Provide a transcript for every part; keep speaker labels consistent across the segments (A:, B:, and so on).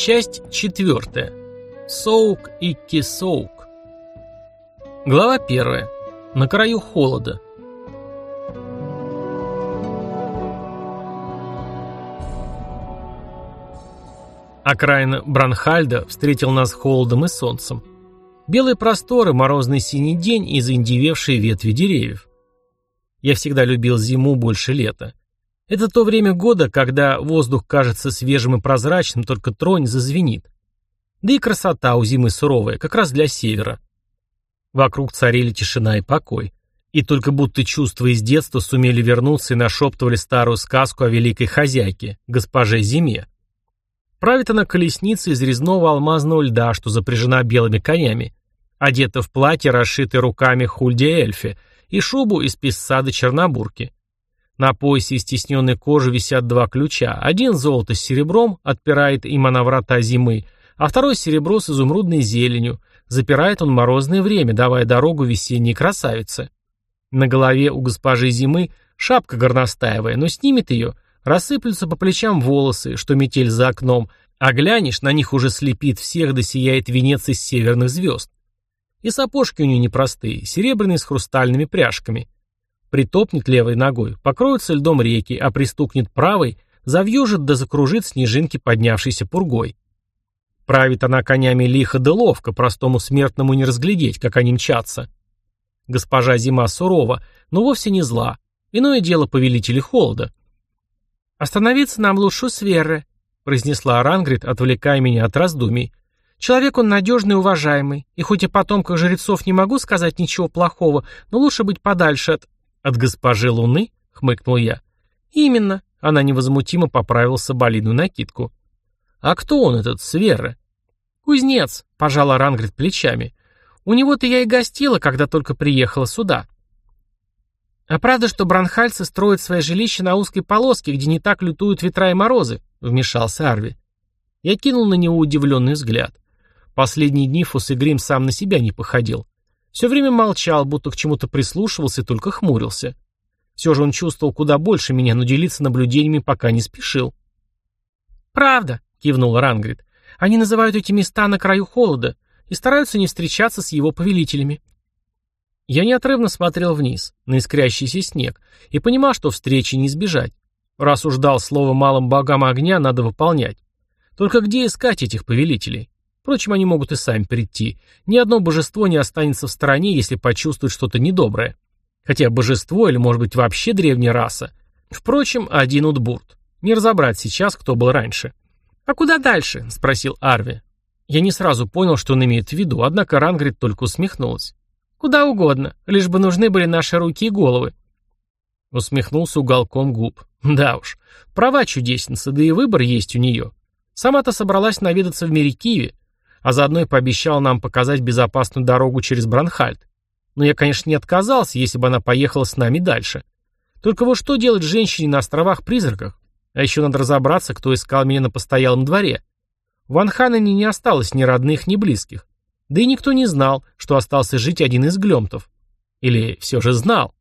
A: Часть 4. Соук и Кисоук. Глава 1. На краю холода. Окраина Бранхальда встретил нас холодом и солнцем. Белые просторы, морозный синий день и заиндевевшие ветви деревьев. Я всегда любил зиму больше лета. Это то время года, когда воздух кажется свежим и прозрачным, только тронь зазвенит. Да и красота у зимы суровая, как раз для севера. Вокруг царили тишина и покой. И только будто чувства из детства сумели вернуться и нашептывали старую сказку о великой хозяйке, госпоже Зиме. Правит она колесницей из резного алмазного льда, что запряжена белыми конями, одета в платье, расшитое руками Хульди-эльфи, и шубу из писсады чернобурки. На поясе из тисненной кожи висят два ключа. Один золото с серебром, отпирает им она врата зимы, а второй серебро с изумрудной зеленью. Запирает он морозное время, давая дорогу весенней красавице. На голове у госпожи Зимы шапка горностаевая, но снимет ее, рассыплются по плечам волосы, что метель за окном, а глянешь, на них уже слепит всех, да сияет венец из северных звезд. И сапожки у нее непростые, серебряные с хрустальными пряжками. Притопнет левой ногой, покроются льдом реки, а пристукнет правой, завьюжит да закружит снежинки, поднявшейся пургой. Правит она конями лихо да ловко, простому смертному не разглядеть, как они мчатся. Госпожа Зима сурова, но вовсе не зла. Иное дело повелители холода. «Остановиться нам лучше у Сверры», — произнесла Арангрид, отвлекая меня от раздумий. «Человек он надежный и уважаемый, и хоть о потомках жрецов не могу сказать ничего плохого, но лучше быть подальше от госпожи Луны», — хмыкнул я. «Именно», — она невозмутимо поправила соболиную накидку. «А кто он, этот Сверры?» «Кузнец», — пожала Арангрид плечами. «У него-то я и гостила, когда только приехала сюда». «А правда, что бранхальцы строят свои жилища на узкой полоске, где не так лютуют ветра и морозы?» — вмешался Арви. Я кинул на него удивленный взгляд. Последние дни Фусигрим сам на себя не походил. Все время молчал, будто к чему-то прислушивался и только хмурился. Все же он чувствовал куда больше меня, но делиться наблюдениями пока не спешил. «Правда», — кивнул Рангрид. «Они называют эти места на краю холода и стараются не встречаться с его повелителями». Я неотрывно смотрел вниз, на искрящийся снег, и понимал, что встречи не избежать. Раз уж дал слово малым богам огня, надо выполнять. Только где искать этих повелителей? Впрочем, они могут и сами прийти. Ни одно божество не останется в стороне, если почувствует что-то недоброе. Хотя божество, или, может быть, вообще древняя раса. Впрочем, один Утбурт. Не разобрать сейчас, кто был раньше. «А куда дальше?» — спросил Арви. Я не сразу понял, что он имеет в виду, однако Рангрид только усмехнулась. «Куда угодно, лишь бы нужны были наши руки и головы». Усмехнулся уголком губ. Да уж, права чудесница, да и выбор есть у нее. Сама-то собралась наведаться в Мерикиве, а заодно и пообещала нам показать безопасную дорогу через Бранхальд. Но я, конечно, не отказался, если бы она поехала с нами дальше. Только вот что делать женщине на островах-призраках? А еще надо разобраться, кто искал меня на постоялом дворе. В Анханане не осталось ни родных, ни близких. Да и никто не знал, что остался жить один из глемтов. Или все же знал.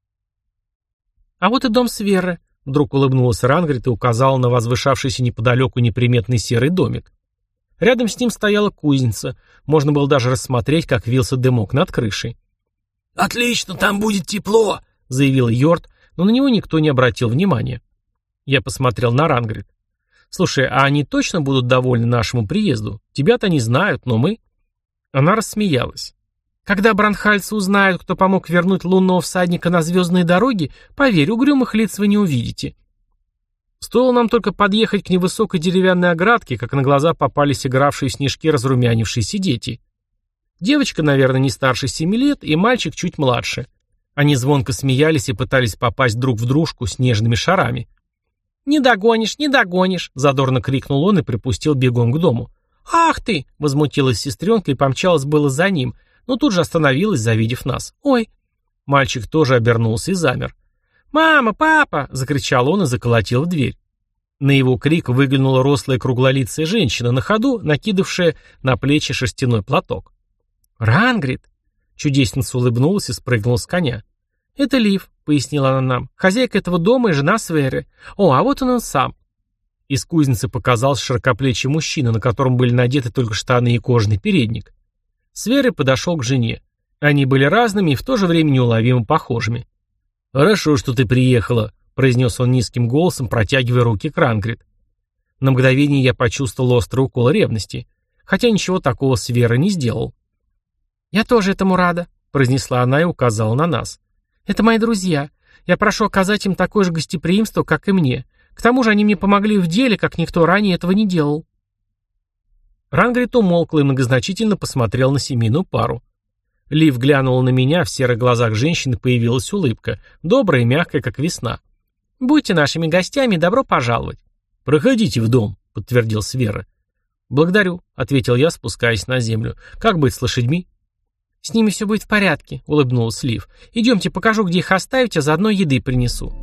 A: «А вот и дом Сверры», — вдруг улыбнулась Рангрид и указала на возвышавшийся неподалеку неприметный серый домик. Рядом с ним стояла кузница. Можно было даже рассмотреть, как вился дымок над крышей. «Отлично, там будет тепло», — заявил Йорд, но на него никто не обратил внимания. Я посмотрел на Рангрид. «Слушай, а они точно будут довольны нашему приезду? Тебя-то не знают, но мы...» Она рассмеялась. «Когда бранхальцы узнают, кто помог вернуть лунного всадника на звездные дороги, поверь, угрюмых лиц вы не увидите». Стоило нам только подъехать к невысокой деревянной оградке, как на глаза попались игравшие в снежки разрумянившиеся дети. Девочка, наверное, не старше 7 лет, и мальчик чуть младше. Они звонко смеялись и пытались попасть друг в дружку снежными шарами. «Не догонишь, не догонишь!» — задорно крикнул он и припустил бегом к дому. «Ах ты!» — возмутилась сестренка и помчалась было за ним, но тут же остановилась, завидев нас. «Ой!» Мальчик тоже обернулся и замер. «Мама! Папа!» — закричал он и заколотил в дверь. На его крик выглянула рослая круглолицая женщина, на ходу накидавшая на плечи шерстяной платок. «Рангрид!» — чудесница улыбнулась и спрыгнула с коня. «Это Лив», — пояснила она нам, — «хозяйка этого дома и жена Сверры. О, а вот он сам». Из кузницы показался широкоплечий мужчина, на котором были надеты только штаны и кожаный передник. Свера подошел к жене. Они были разными и в то же время неуловимо похожими. «Хорошо, что ты приехала», — произнес он низким голосом, протягивая руки к Рангрид. На мгновение я почувствовал острый укол ревности, хотя ничего такого Свера не сделал. «Я тоже этому рада», — произнесла она и указала на нас. «Это мои друзья. Я прошу оказать им такое же гостеприимство, как и мне. К тому же они мне помогли в деле, как никто ранее этого не делал». Рангрид умолкла и многозначительно посмотрел на семейную пару. Лив глянула на меня, в серых глазах женщины появилась улыбка, добрая и мягкая, как весна. «Будьте нашими гостями, добро пожаловать». «Проходите в дом», — подтвердил Свера. «Благодарю», — ответил я, спускаясь на землю. «Как быть с лошадьми?» «С ними все будет в порядке», — улыбнулась Лив. «Идемте, покажу, где их оставить, а заодно еды принесу».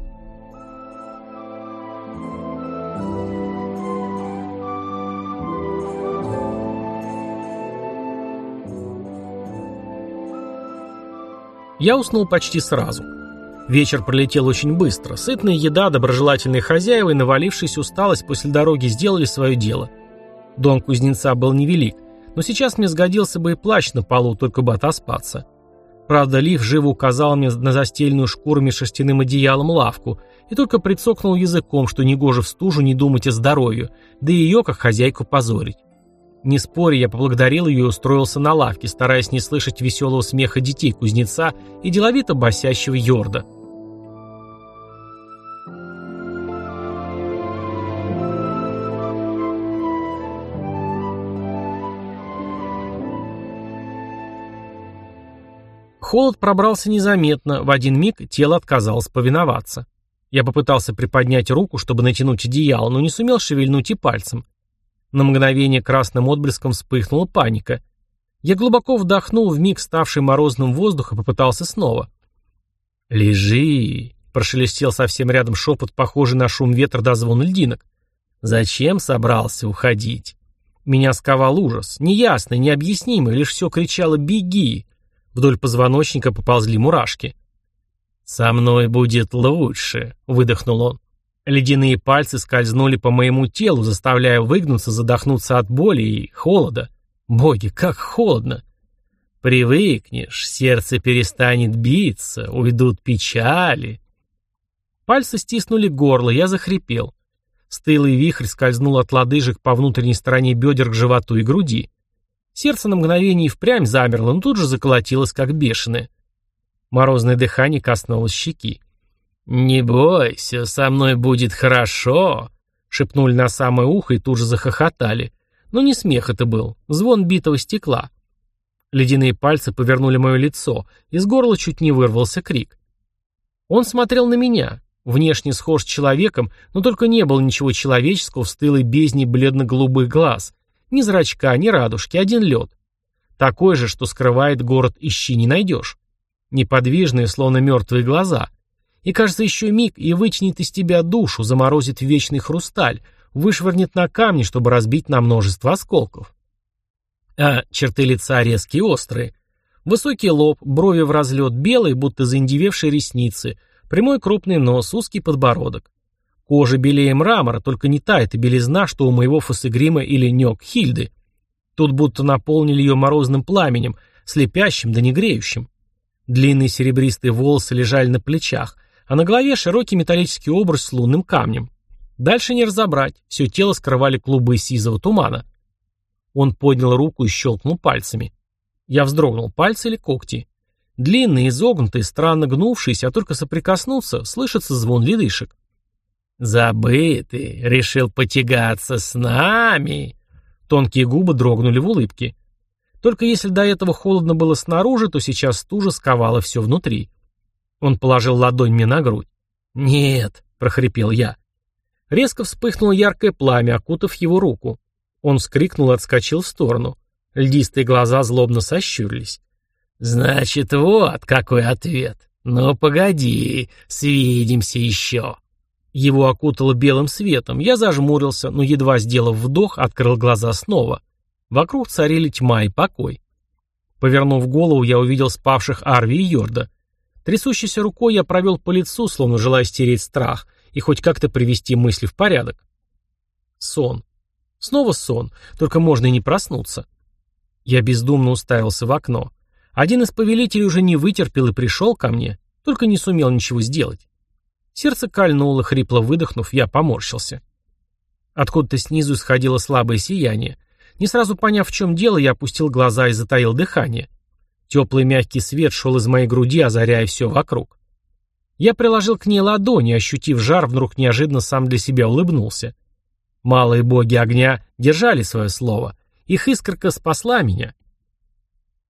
A: Я уснул почти сразу. Вечер пролетел очень быстро. Сытная еда, доброжелательные хозяева и навалившаяся усталость после дороги сделали свое дело. Дом кузнеца был невелик, но сейчас мне сгодился бы и плащ на полу, только бы отоспаться. Правда, Лив живо указал мне на застеленную шкурами шерстяным одеялом лавку и только прицокнул языком, что негоже в стужу не думать о здоровье, да и ее, как хозяйку, позорить. Не споря, я поблагодарил ее и устроился на лавке, стараясь не слышать веселого смеха детей кузнеца и деловито басящего Йорда. Холод пробрался незаметно, в один миг тело отказалось повиноваться. Я попытался приподнять руку, чтобы натянуть одеяло, но не сумел шевельнуть и пальцем. На мгновение красным отблеском вспыхнула паника. Я глубоко вдохнул вмиг ставший морозным воздух и попытался снова. «Лежи!» — прошелестел совсем рядом шепот, похожий на шум ветра до звона льдинок. «Зачем собрался уходить?» Меня сковал ужас, неясный, необъяснимый, лишь все кричало «беги!». Вдоль позвоночника поползли мурашки. «Со мной будет лучше», — выдохнул он. Ледяные пальцы скользнули по моему телу, заставляя выгнуться, задохнуться от боли и холода. Боги, как холодно! Привыкнешь, сердце перестанет биться, уйдут печали. Пальцы стиснули горло, я захрипел. Стылый вихрь скользнул от лодыжек по внутренней стороне бедер к животу и груди. Сердце на мгновение и впрямь замерло, но тут же заколотилось, как бешеное. Морозное дыхание коснулось щеки. «Не бойся, со мной будет хорошо», — шепнули на самое ухо и тут же захохотали. Но не смех это был, звон битого стекла. Ледяные пальцы повернули мое лицо, из горла чуть не вырвался крик. Он смотрел на меня, внешне схож с человеком, но только не было ничего человеческого в стылой бездне бледно-голубых глаз. Ни зрачка, ни радужки, один лед. Такой же, что скрывает город, ищи не найдешь. Неподвижные, словно мертвые глаза. И, кажется, еще миг, и вытянет из тебя душу, заморозит в вечный хрусталь, вышвырнет на камни, чтобы разбить на множество осколков. А черты лица резкие и острые. Высокий лоб, брови в разлет, белые, будто заиндевевшие ресницы, прямой крупный нос, узкий подбородок. Кожа белее мрамора, только не та эта белизна, что у моего Фосегрима или Нёк Хильды. Тут будто наполнили ее морозным пламенем, слепящим да не греющим. Длинные серебристые волосы лежали на плечах, а на голове широкий металлический обруч с лунным камнем. Дальше не разобрать, все тело скрывали клубы сизого тумана. Он поднял руку и щелкнул пальцами. Я вздрогнул, пальцы или когти. Длинные, изогнутые, странно гнувшиеся, а только соприкоснуться, слышится звон ледышек. «Забытый, решил потягаться с нами?» Тонкие губы дрогнули в улыбке. Только если до этого холодно было снаружи, то сейчас стужа сковала все внутри. Он положил ладонь мне на грудь. «Нет», — прохрипел я. Резко вспыхнуло яркое пламя, окутав его руку. Он вскрикнул и отскочил в сторону. Льдистые глаза злобно сощурились. «Значит, вот какой ответ. Ну, погоди, свидимся еще». Его окутало белым светом. Я зажмурился, но, едва сделав вдох, открыл глаза снова. Вокруг царили тьма и покой. Повернув голову, я увидел спавших Арви и Йорда. Трясущейся рукой я провел по лицу, словно желая стереть страх, и хоть как-то привести мысли в порядок. Сон. Снова сон, только можно и не проснуться. Я бездумно уставился в окно. Один из повелителей уже не вытерпел и пришел ко мне, только не сумел ничего сделать. Сердце кольнуло, хрипло выдохнув, я поморщился. Откуда-то снизу исходило слабое сияние. Не сразу поняв, в чем дело, я опустил глаза и затаил дыхание. Теплый мягкий свет шел из моей груди, озаряя все вокруг. Я приложил к ней ладони, ощутив жар, вдруг неожиданно сам для себя улыбнулся. Малые боги огня держали свое слово. Их искорка спасла меня.